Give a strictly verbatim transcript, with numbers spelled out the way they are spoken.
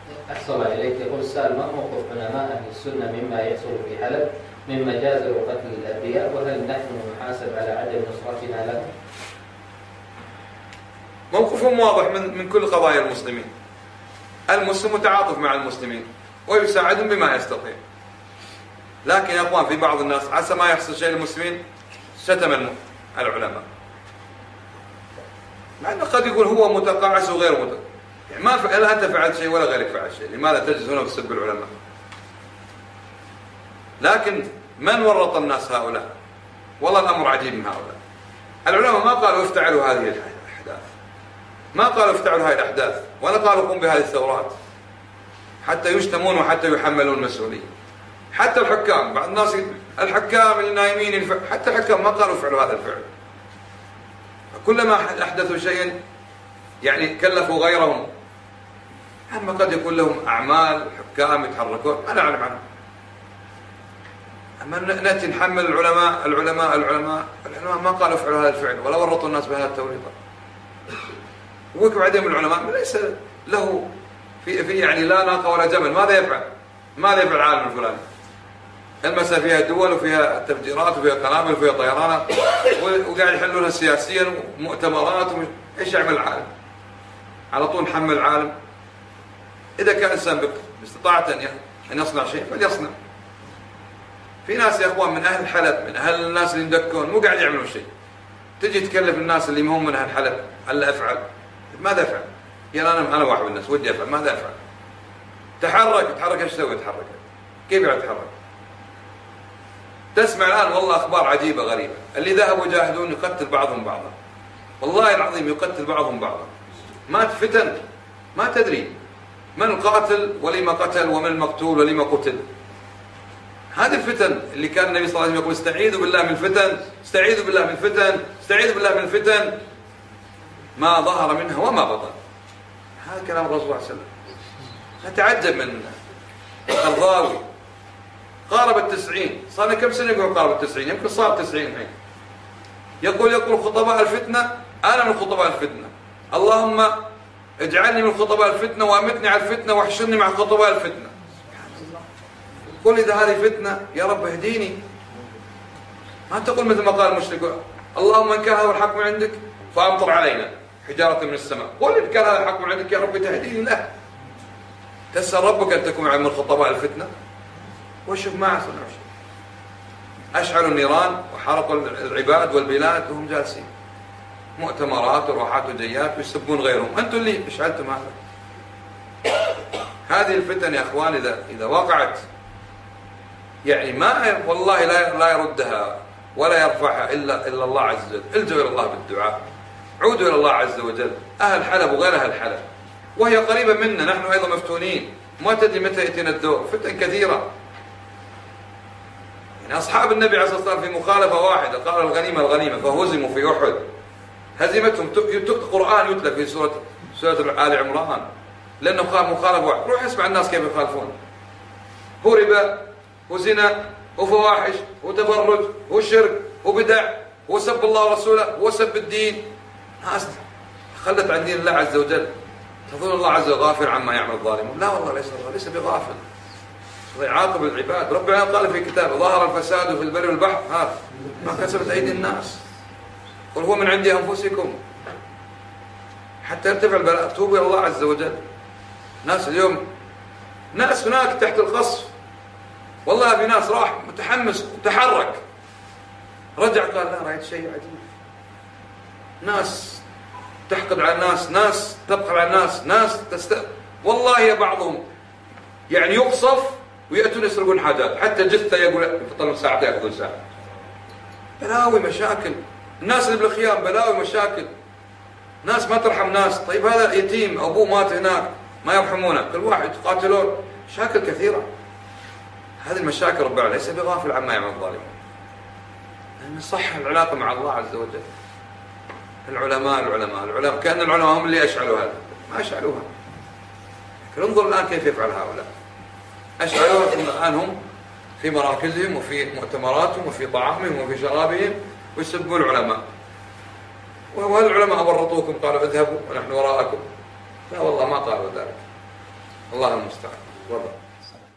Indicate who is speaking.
Speaker 1: أحسن الله إليك. يقول السائل: ما موقف علماء أهل السنة مما يحصل في حلب من مجازر وقتل الأنبياء، وهل نحن نحاسب على عدم نصرتنا لهم؟
Speaker 2: موقفهم واضح من من كل قضايا المسلمين. المسلم متعاطف مع المسلمين ويساعدهم بما يستطيع. لكن يا اخوان، في بعض الناس عسى ما يحصل شيء للمسلمين شتم العلماء، مع انه قد يقول هو متقاعس وغير متقاعس، يعني ما فعل انت فعلت شيء ولا غيرك فعل شيء، لماذا تجلس هنا وتسب العلماء؟ لكن من ورط الناس هؤلاء؟ والله الامر عجيب من هؤلاء. العلماء ما قالوا افتعلوا هذه الاحداث، ما قالوا افتعلوا هذه الاحداث، ولا قالوا قم بهذه الثورات حتى يشتمون وحتى يحملون المسؤوليه. حتى الحكام، بعض الناس الحكام اللي نايمين الف... حتى الحكام ما قالوا افعلوا هذا الفعل. كلما احدثوا شيئا يعني كلفوا غيرهم. اما قد يكون لهم اعمال حكام يتحركون ما نعلم عنهم. اما ناتي نحمل العلماء العلماء العلماء العلماء ما قالوا افعلوا هذا الفعل ولا ورطوا الناس بهذا التوريطه. ويكب عدم العلماء ليس له في في يعني لا ناقه ولا جمل، ماذا يفعل؟ ماذا يفعل العالم الفلاني؟ المسألة فيها دول وفيها تفجيرات وفيها قنابل وفيها طيرانات وقاعد يحلونها سياسيا ومؤتمرات ومش... ايش يعمل العالم؟ على طول نحمل العالم. اذا كان انسان باستطاعته ان يصنع شيء فليصنع. في ناس يا اخوان من اهل حلب، من اهل الناس اللي يدكون مو قاعد يعملوا شيء. تجي تكلف الناس اللي هم من اهل حلب الا افعل. ماذا افعل؟ يعني انا انا واحد من الناس ودي افعل، ماذا افعل؟ تحرك تحرك ايش تسوي تحرك؟ كيف يعني تحرك؟ تسمع الآن والله أخبار عجيبة غريبة، اللي ذهبوا يجاهدون يقتل بعضهم بعضا، والله العظيم يقتل بعضهم بعضا. ما فتن، ما تدري من القاتل ولما قتل ومن المقتول ولما قتل. هذه الفتن اللي كان النبي صلى الله عليه وسلم يقول استعيذوا بالله من الفتن، استعيذوا بالله من الفتن، استعيذوا بالله من الفتن ما ظهر منها وما بطن. هذا كلام الرسول صلى الله عليه وسلم. نتعجب من القرضاوي قارب التسعين، صار كم سنة يقول قارب التسعين، يمكن صار تسعين الحين. يقول يقول خطباء الفتنة أنا من خطباء الفتنة، اللهم اجعلني من خطباء الفتنة وأمتني على الفتنة واحشرني مع خطباء الفتنة. قل إذا هذه فتنة يا رب اهديني. ما تقول مثل ما قال المشركون اللهم إن كان هذا الحق من عندك فأمطر علينا حجارة من السماء. قل إن كان هذا الحق من عندك يا رب تهديني له. تسأل ربك أن تكون من خطباء الفتنة. وشوف ما صنعوا شيء، أشعلوا النيران وحرقوا العباد والبلاد وهم جالسين، مؤتمرات وروحات وجيات ويسبون غيرهم. أنتم اللي اشعلتم هذا. هذه الفتن يا أخوان إذا إذا وقعت يعني ما والله لا لا يردها ولا يرفعها إلا إلا الله عز وجل. الجوا إلى الله بالدعاء، عودوا إلى الله عز وجل. أهل حلب وغير أهل حلب وهي قريبة منا، نحن أيضا مفتونين، ما تدري متى يأتينا الدور. فتن كثيرة. يعني أصحاب النبي عليه الصلاة والسلام في مخالفة واحدة قالوا الغنيمة الغنيمة فهزموا في أحد، هزيمتهم. قرآن يتلى في سورة سورة آل عمران لأنه قال مخالفة واحدة. روح اسمع الناس كيف يخالفون. هو ربا وزنا وفواحش وتبرج وشرك وبدع وسب الله ورسوله وسب الدين. ناس خلت عن دين الله عز وجل. تظن الله عز وجل غافل عما يعمل الظالمون؟ لا والله ليس الله ليس بغافل، يعاقب العباد. ربنا قال في كتابه ظهر الفساد في البر والبحر ها ما كسبت أيدي الناس قل هو من عند أنفسكم حتى يرتفع البلاء. توبوا إلى الله عز وجل. ناس اليوم ناس هناك تحت القصف، والله في ناس راح متحمس وتحرك رجع قال لا رأيت شيء عجيب. ناس تحقد على الناس، ناس تبخل على الناس، ناس تست... والله يا بعضهم يعني يقصف ويأتون يسرقون حاجات، حتى جثة يقول يفطرون ساعتين يأخذون ساعة. بلاوي مشاكل. الناس اللي بالخيام بلاوي مشاكل. ناس ما ترحم ناس. طيب هذا يتيم أبوه مات هناك ما يرحمونه، كل واحد يتقاتلون. مشاكل كثيرة. هذه المشاكل رب العالمين ليس بغافل عما يعمل الظالمون. أن صح العلاقة مع الله عز وجل. العلماء العلماء العلماء كأن العلماء هم اللي أشعلوا هذا، ما أشعلوها. لكن انظر الآن كيف يفعل هؤلاء. أشعلوها الآن هم في مراكزهم وفي مؤتمراتهم وفي طعامهم وفي شرابهم ويسبون العلماء. وهل العلماء ورطوكم قالوا اذهبوا ونحن وراءكم؟ لا والله ما قالوا ذلك. الله المستعان. تفضل.